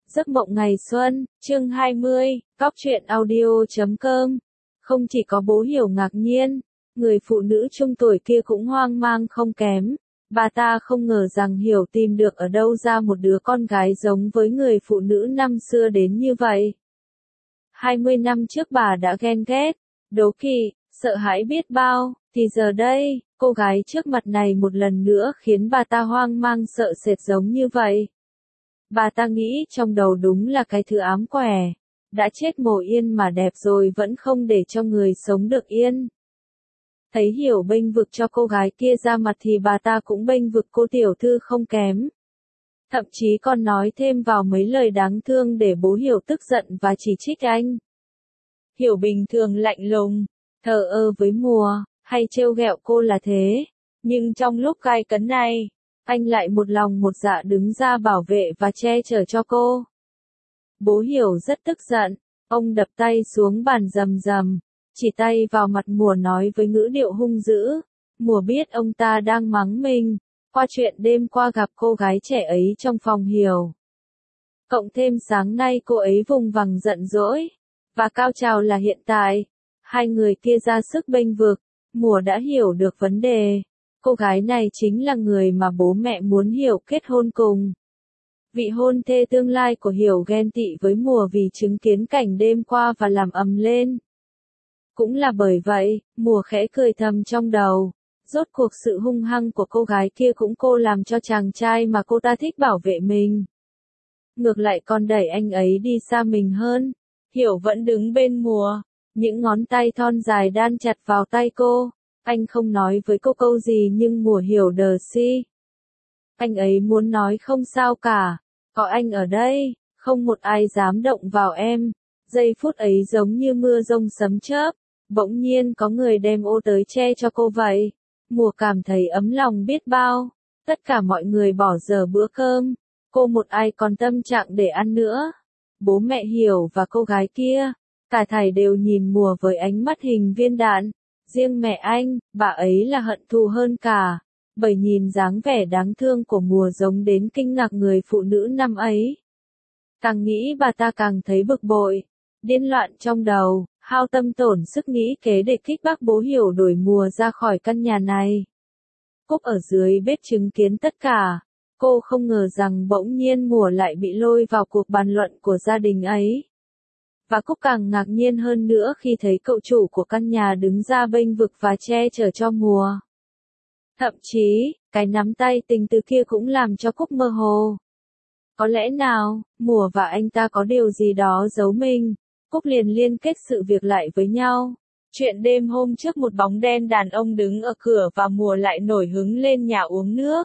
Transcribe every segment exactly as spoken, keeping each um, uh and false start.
Giấc mộng ngày xuân, chương hai mươi, Góc truyện audio chấm com. Không chỉ có bố Hiểu ngạc nhiên, người phụ nữ trung tuổi kia cũng hoang mang không kém. Bà ta không ngờ rằng Hiểu tìm được ở đâu ra một đứa con gái giống với người phụ nữ năm xưa đến như vậy. hai mươi năm trước bà đã ghen ghét, đố kỵ, sợ hãi biết bao, thì giờ đây, cô gái trước mặt này một lần nữa khiến bà ta hoang mang sợ sệt giống như vậy. Bà ta nghĩ trong đầu đúng là cái thứ ám quẻ, đã chết mồ yên mà đẹp rồi vẫn không để cho người sống được yên. Thấy Hiểu bênh vực cho cô gái kia ra mặt thì bà ta cũng bênh vực cô tiểu thư không kém. Thậm chí còn nói thêm vào mấy lời đáng thương để bố Hiểu tức giận và chỉ trích anh. Hiểu bình thường lạnh lùng, thờ ơ với Mùa, hay trêu ghẹo cô là thế, nhưng trong lúc gai cấn này, anh lại một lòng một dạ đứng ra bảo vệ và che chở cho cô. Bố Hiểu rất tức giận, ông đập tay xuống bàn rầm rầm, chỉ tay vào mặt Mùa nói với ngữ điệu hung dữ. Mùa biết ông ta đang mắng mình, qua chuyện đêm qua gặp cô gái trẻ ấy trong phòng Hiểu. Cộng thêm sáng nay cô ấy vùng vằng giận dỗi, và cao trào là hiện tại, hai người kia ra sức bênh vực, Mùa đã hiểu được vấn đề. Cô gái này chính là người mà bố mẹ muốn Hiểu kết hôn cùng. Vị hôn thê tương lai của Hiểu ghen tị với Mùa vì chứng kiến cảnh đêm qua và làm ầm lên. Cũng là bởi vậy, Mùa khẽ cười thầm trong đầu. Rốt cuộc sự hung hăng của cô gái kia cũng cô làm cho chàng trai mà cô ta thích bảo vệ mình. Ngược lại còn đẩy anh ấy đi xa mình hơn. Hiểu vẫn đứng bên Mùa, những ngón tay thon dài đan chặt vào tay cô. Anh không nói với cô câu gì nhưng Mùa hiểu đờ si. Anh ấy muốn nói không sao cả, có anh ở đây, không một ai dám động vào em. Giây phút ấy giống như mưa rông sấm chớp, bỗng nhiên có người đem ô tới che cho cô vậy. Mùa cảm thấy ấm lòng biết bao, tất cả mọi người bỏ dở bữa cơm, cô một ai còn tâm trạng để ăn nữa. Bố mẹ Hiểu và cô gái kia, cả thảy đều nhìn Mùa với ánh mắt hình viên đạn. Riêng mẹ anh, bà ấy là hận thù hơn cả, bởi nhìn dáng vẻ đáng thương của Mùa giống đến kinh ngạc người phụ nữ năm ấy. Càng nghĩ bà ta càng thấy bực bội, điên loạn trong đầu, hao tâm tổn sức nghĩ kế để kích bác bố Hiểu đuổi Mùa ra khỏi căn nhà này. Cúc ở dưới bếp chứng kiến tất cả, cô không ngờ rằng bỗng nhiên Mùa lại bị lôi vào cuộc bàn luận của gia đình ấy. Và Cúc càng ngạc nhiên hơn nữa khi thấy cậu chủ của căn nhà đứng ra bênh vực và che chở cho Mùa. Thậm chí, cái nắm tay tình từ kia cũng làm cho Cúc mơ hồ. Có lẽ nào, Mùa và anh ta có điều gì đó giấu mình, Cúc liền liên kết sự việc lại với nhau. Chuyện đêm hôm trước một bóng đen đàn ông đứng ở cửa và Mùa lại nổi hứng lên nhà uống nước.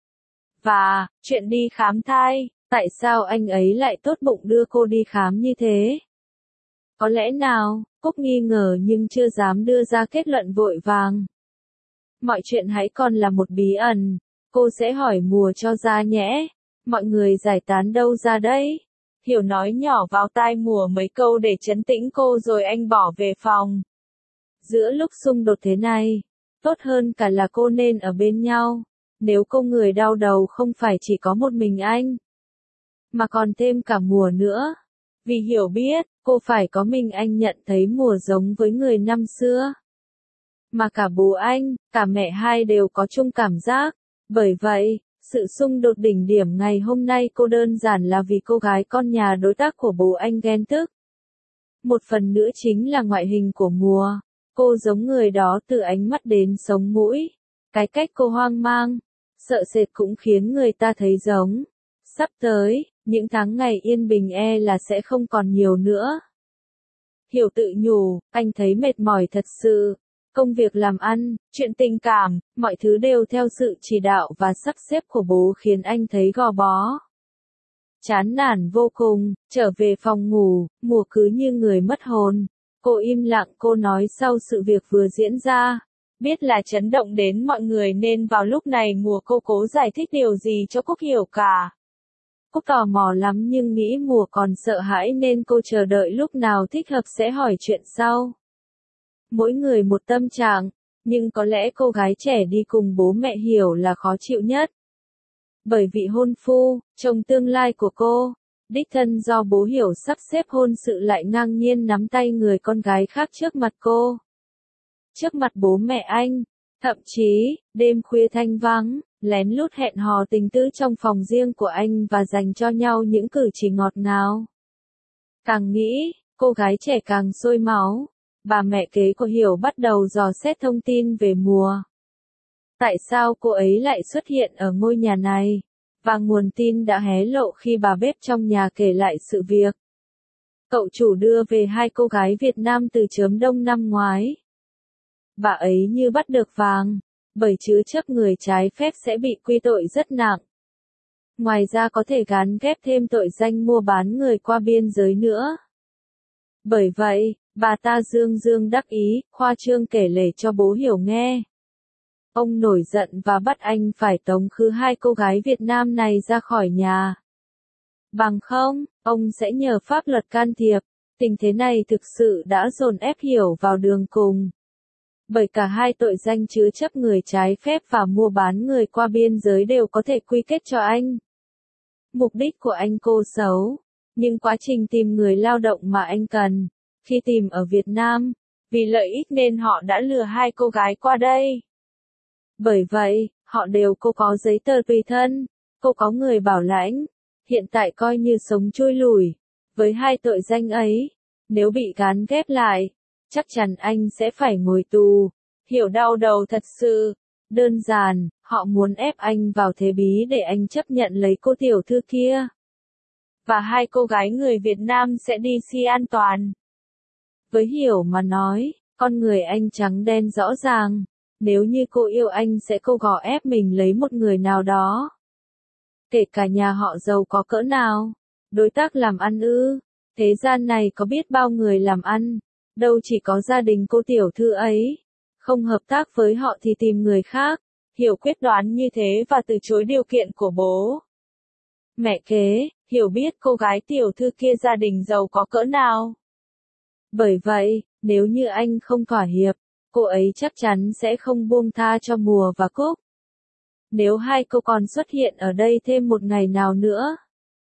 Và, chuyện đi khám thai, tại sao anh ấy lại tốt bụng đưa cô đi khám như thế? Có lẽ nào, Cúc nghi ngờ nhưng chưa dám đưa ra kết luận vội vàng. Mọi chuyện hãy còn là một bí ẩn, cô sẽ hỏi Mùa cho ra nhé. Mọi người giải tán đâu ra đấy? Hiểu nói nhỏ vào tai Mùa mấy câu để trấn tĩnh cô rồi anh bỏ về phòng. Giữa lúc xung đột thế này, tốt hơn cả là cô nên ở bên nhau. Nếu cô người đau đầu không phải chỉ có một mình anh, mà còn thêm cả Mùa nữa. Vì Hiểu biết, cô phải có mình anh nhận thấy Mùa giống với người năm xưa. Mà cả bố anh, cả mẹ hai đều có chung cảm giác. Bởi vậy, sự xung đột đỉnh điểm ngày hôm nay cô đơn giản là vì cô gái con nhà đối tác của bố anh ghen tức. Một phần nữa chính là ngoại hình của Mùa. Cô giống người đó từ ánh mắt đến sống mũi. Cái cách cô hoang mang, sợ sệt cũng khiến người ta thấy giống. Sắp tới, những tháng ngày yên bình e là sẽ không còn nhiều nữa. Hiểu tự nhủ, anh thấy mệt mỏi thật sự. Công việc làm ăn, chuyện tình cảm, mọi thứ đều theo sự chỉ đạo và sắp xếp của bố khiến anh thấy gò bó. Chán nản vô cùng, trở về phòng ngủ, Mùa cứ như người mất hồn. Cô im lặng cô nói sau sự việc vừa diễn ra. Biết là chấn động đến mọi người nên vào lúc này Mùa cô cố giải thích điều gì cho Cúc hiểu cả. Cúc tò mò lắm nhưng nghĩ Mùa còn sợ hãi nên cô chờ đợi lúc nào thích hợp sẽ hỏi chuyện sau. Mỗi người một tâm trạng, nhưng có lẽ cô gái trẻ đi cùng bố mẹ Hiểu là khó chịu nhất. Bởi vị hôn phu, chồng tương lai của cô, Đích thân do bố Hiểu sắp xếp hôn sự lại ngang nhiên nắm tay người con gái khác trước mặt cô. Trước mặt bố mẹ anh, thậm chí, đêm khuya thanh vắng, lén lút hẹn hò tình tứ trong phòng riêng của anh và dành cho nhau những cử chỉ ngọt ngào. Càng nghĩ, cô gái trẻ càng sôi máu, bà mẹ kế của Hiểu bắt đầu dò xét thông tin về Mùa. Tại sao cô ấy lại xuất hiện ở ngôi nhà này? Và nguồn tin đã hé lộ khi bà bếp trong nhà kể lại sự việc. Cậu chủ đưa về hai cô gái Việt Nam từ chớm đông năm ngoái. Bà ấy như bắt được vàng, bởi chứa chấp người trái phép sẽ bị quy tội rất nặng. Ngoài ra có thể gán ghép thêm tội danh mua bán người qua biên giới nữa. Bởi vậy, bà ta dương dương đắc ý, khoa trương kể lể cho bố Hiểu nghe. Ông nổi giận và bắt anh phải tống khứ hai cô gái Việt Nam này ra khỏi nhà. Bằng không, ông sẽ nhờ pháp luật can thiệp. Tình thế này thực sự đã dồn ép Hiểu vào đường cùng. Bởi cả hai tội danh chứa chấp người trái phép và mua bán người qua biên giới đều có thể quy kết cho anh. Mục đích của anh cô xấu, nhưng quá trình tìm người lao động mà anh cần, khi tìm ở Việt Nam, vì lợi ích nên họ đã lừa hai cô gái qua đây. Bởi vậy, họ đều cô có giấy tờ tùy thân, cô có người bảo lãnh, hiện tại coi như sống chui lủi. Với hai tội danh ấy, nếu bị gán ghép lại, chắc chắn anh sẽ phải ngồi tù. Hiểu đau đầu thật sự. Đơn giản, họ muốn ép anh vào thế bí để anh chấp nhận lấy cô tiểu thư kia. Và hai cô gái người Việt Nam sẽ đi si an toàn. Với Hiểu mà nói, con người anh trắng đen rõ ràng. Nếu như cô yêu anh sẽ cô gò ép mình lấy một người nào đó. Kể cả nhà họ giàu có cỡ nào. Đối tác làm ăn ư. Thế gian này có biết bao người làm ăn. Đâu chỉ có gia đình cô tiểu thư ấy. Không hợp tác với họ thì tìm người khác. Hiểu quyết đoán như thế và từ chối điều kiện của bố mẹ kế. Hiểu biết cô gái tiểu thư kia gia đình giàu có cỡ nào. Bởi vậy, nếu như anh không thỏa hiệp, cô ấy chắc chắn sẽ không buông tha cho Mùa và Cúc. Nếu hai cô còn xuất hiện ở đây thêm một ngày nào nữa,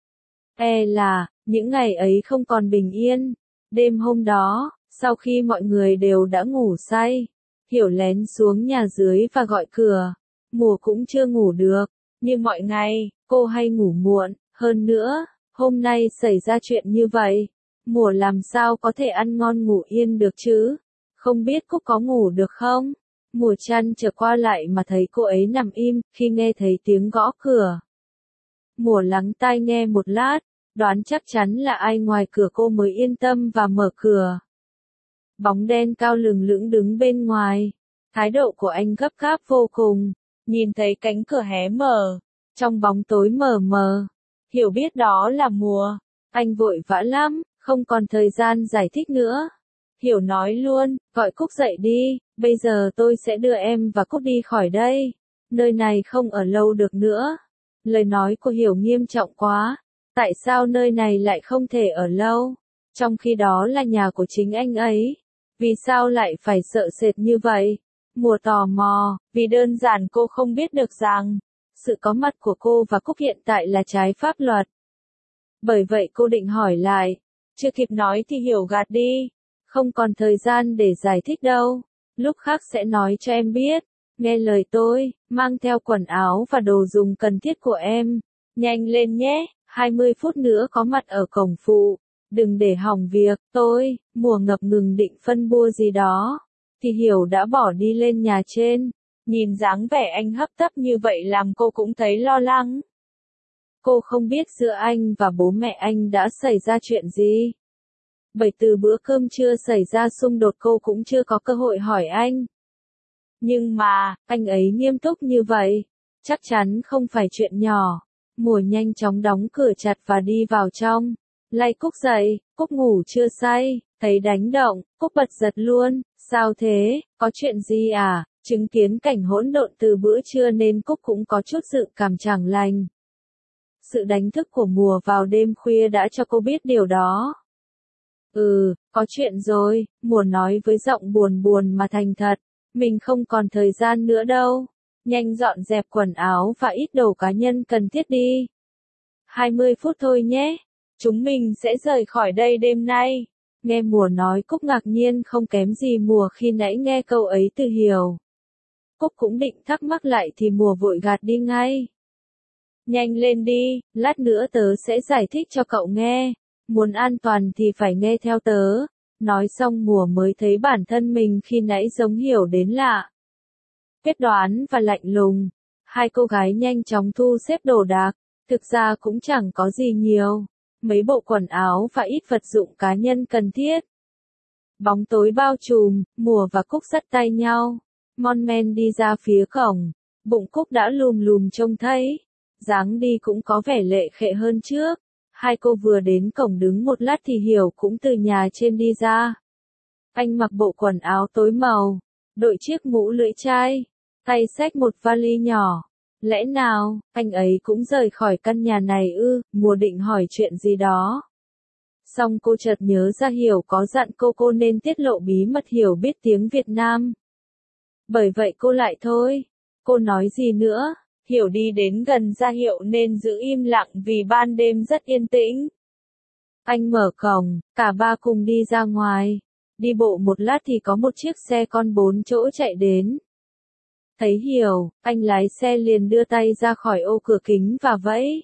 e là, những ngày ấy không còn bình yên. Đêm hôm đó, sau khi mọi người đều đã ngủ say, Hiểu lén xuống nhà dưới và gọi cửa. Mùa cũng chưa ngủ được. Như mọi ngày, cô hay ngủ muộn. Hơn nữa, hôm nay xảy ra chuyện như vậy. Mùa làm sao có thể ăn ngon ngủ yên được chứ? Không biết Cúc có ngủ được không? Mùa chăn trở qua lại mà thấy cô ấy nằm im, khi nghe thấy tiếng gõ cửa. Mùa lắng tai nghe một lát, đoán chắc chắn là ai ngoài cửa cô mới yên tâm và mở cửa. Bóng đen cao lừng lững đứng bên ngoài. Thái độ của anh gấp gáp vô cùng. Nhìn thấy cánh cửa hé mở. Trong bóng tối mờ mờ. Hiểu biết đó là Mùa. Anh vội vã lắm, không còn thời gian giải thích nữa. Hiểu nói luôn, gọi Cúc dậy đi, bây giờ tôi sẽ đưa em và Cúc đi khỏi đây. Nơi này không ở lâu được nữa. Lời nói của Hiểu nghiêm trọng quá. Tại sao nơi này lại không thể ở lâu? Trong khi đó là nhà của chính anh ấy. Vì sao lại phải sợ sệt như vậy? Mùa tò mò, vì đơn giản cô không biết được rằng, sự có mặt của cô và Cúc hiện tại là trái pháp luật. Bởi vậy cô định hỏi lại, chưa kịp nói thì Hiểu gạt đi. Không còn thời gian để giải thích đâu, lúc khác sẽ nói cho em biết. Nghe lời tôi, mang theo quần áo và đồ dùng cần thiết của em. Nhanh lên nhé, hai mươi phút nữa có mặt ở cổng phụ. Đừng để hỏng việc, tôi, Mùa ngập ngừng định phân bua gì đó. Thì Hiểu đã bỏ đi lên nhà trên. Nhìn dáng vẻ anh hấp tấp như vậy làm cô cũng thấy lo lắng. Cô không biết giữa anh và bố mẹ anh đã xảy ra chuyện gì. Bởi từ bữa cơm trưa xảy ra xung đột cô cũng chưa có cơ hội hỏi anh. Nhưng mà, anh ấy nghiêm túc như vậy. Chắc chắn không phải chuyện nhỏ. Mùa nhanh chóng đóng cửa chặt và đi vào trong. Lay Cúc dậy, Cúc ngủ chưa say, thấy đánh động, Cúc bật giật luôn. Sao thế, có chuyện gì à? Chứng kiến cảnh hỗn độn từ bữa trưa nên Cúc cũng có chút dự cảm chẳng lành. Sự đánh thức của Mùa vào đêm khuya đã cho cô biết điều đó. Ừ, có chuyện rồi, Mùa nói với giọng buồn buồn mà thành thật. Mình không còn thời gian nữa đâu. Nhanh dọn dẹp quần áo và ít đồ cá nhân cần thiết đi. hai mươi phút thôi nhé. Chúng mình sẽ rời khỏi đây đêm nay. Nghe Mùa nói Cúc ngạc nhiên không kém gì Mùa khi nãy nghe câu ấy từ Hiểu. Cúc cũng định thắc mắc lại thì Mùa vội gạt đi ngay. Nhanh lên đi, lát nữa tớ sẽ giải thích cho cậu nghe. Muốn an toàn thì phải nghe theo tớ. Nói xong Mùa mới thấy bản thân mình khi nãy giống Hiểu đến lạ. Quyết đoán và lạnh lùng. Hai cô gái nhanh chóng thu xếp đồ đạc. Thực ra cũng chẳng có gì nhiều. Mấy bộ quần áo và ít vật dụng cá nhân cần thiết. Bóng tối bao trùm, Mùa và Cúc dắt tay nhau. Mon men đi ra phía cổng. Bụng Cúc đã lùm lùm trông thấy. Dáng đi cũng có vẻ lệ khệ hơn trước. Hai cô vừa đến cổng đứng một lát thì Hiểu cũng từ nhà trên đi ra. Anh mặc bộ quần áo tối màu, đội chiếc mũ lưỡi chai, tay xách một vali nhỏ. Lẽ nào, anh ấy cũng rời khỏi căn nhà này ư? Mùa định hỏi chuyện gì đó. Xong cô chợt nhớ ra Hiểu có dặn cô cô nên tiết lộ bí mật Hiểu biết tiếng Việt Nam. Bởi vậy cô lại thôi. Cô nói gì nữa? Hiểu đi đến gần ra hiệu nên giữ im lặng vì ban đêm rất yên tĩnh. Anh mở cổng, cả ba cùng đi ra ngoài. Đi bộ một lát thì có một chiếc xe con bốn chỗ chạy đến. Thấy Hiểu, anh lái xe liền đưa tay ra khỏi ô cửa kính và vẫy.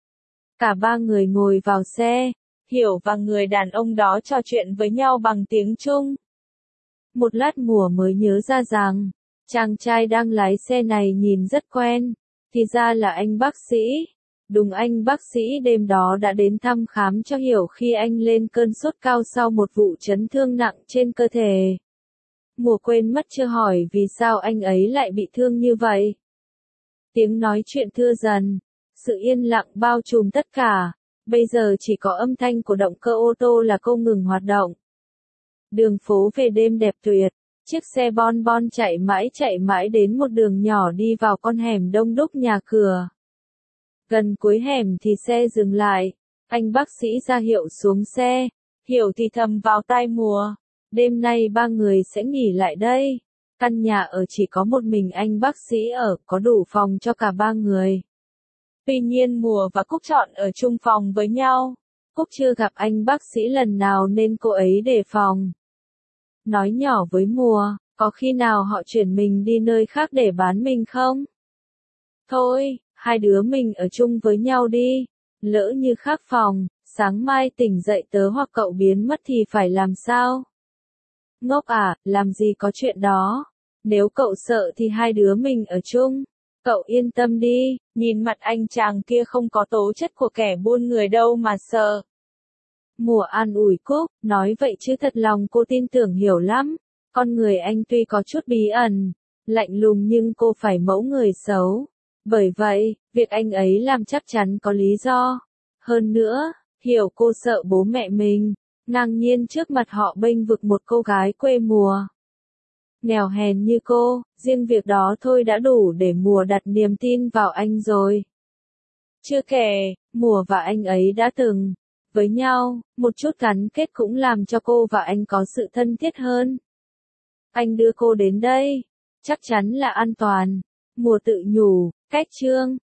Cả ba người ngồi vào xe, Hiểu và người đàn ông đó trò chuyện với nhau bằng tiếng Trung. Một lát Mùa mới nhớ ra rằng, chàng trai đang lái xe này nhìn rất quen, thì ra là anh bác sĩ. Đúng, anh bác sĩ đêm đó đã đến thăm khám cho Hiểu khi anh lên cơn sốt cao sau một vụ chấn thương nặng trên cơ thể. Mùa quên mất chưa hỏi vì sao anh ấy lại bị thương như vậy. Tiếng nói chuyện thưa dần, sự yên lặng bao trùm tất cả, bây giờ chỉ có âm thanh của động cơ ô tô là không ngừng hoạt động. Đường phố về đêm đẹp tuyệt, chiếc xe bon bon chạy mãi chạy mãi đến một đường nhỏ đi vào con hẻm đông đúc nhà cửa. Gần cuối hẻm thì xe dừng lại, anh bác sĩ ra hiệu xuống xe, Hiểu thì thầm vào tai Mùa. Đêm nay ba người sẽ nghỉ lại đây. Căn nhà ở chỉ có một mình anh bác sĩ ở, có đủ phòng cho cả ba người. Tuy nhiên Mùa và Cúc chọn ở chung phòng với nhau. Cúc chưa gặp anh bác sĩ lần nào nên cô ấy đề phòng. Nói nhỏ với Mùa, có khi nào họ chuyển mình đi nơi khác để bán mình không? Thôi, hai đứa mình ở chung với nhau đi. Lỡ như khác phòng, sáng mai tỉnh dậy tớ hoặc cậu biến mất thì phải làm sao? Ngốc à, làm gì có chuyện đó. Nếu cậu sợ thì hai đứa mình ở chung. Cậu yên tâm đi, nhìn mặt anh chàng kia không có tố chất của kẻ buôn người đâu mà sợ. Mùa an ủi Cúc, nói vậy chứ thật lòng cô tin tưởng Hiểu lắm. Con người anh tuy có chút bí ẩn, lạnh lùng nhưng cô phải mẫu người xấu. Bởi vậy, việc anh ấy làm chắc chắn có lý do. Hơn nữa, Hiểu cô sợ bố mẹ mình, ngang nhiên trước mặt họ bênh vực một cô gái quê Mùa. Nghèo hèn như cô, riêng việc đó thôi đã đủ để Mùa đặt niềm tin vào anh rồi. Chưa kể, Mùa và anh ấy đã từng với nhau, một chút gắn kết cũng làm cho cô và anh có sự thân thiết hơn. Anh đưa cô đến đây, chắc chắn là an toàn. Mùa tự nhủ, cách chương.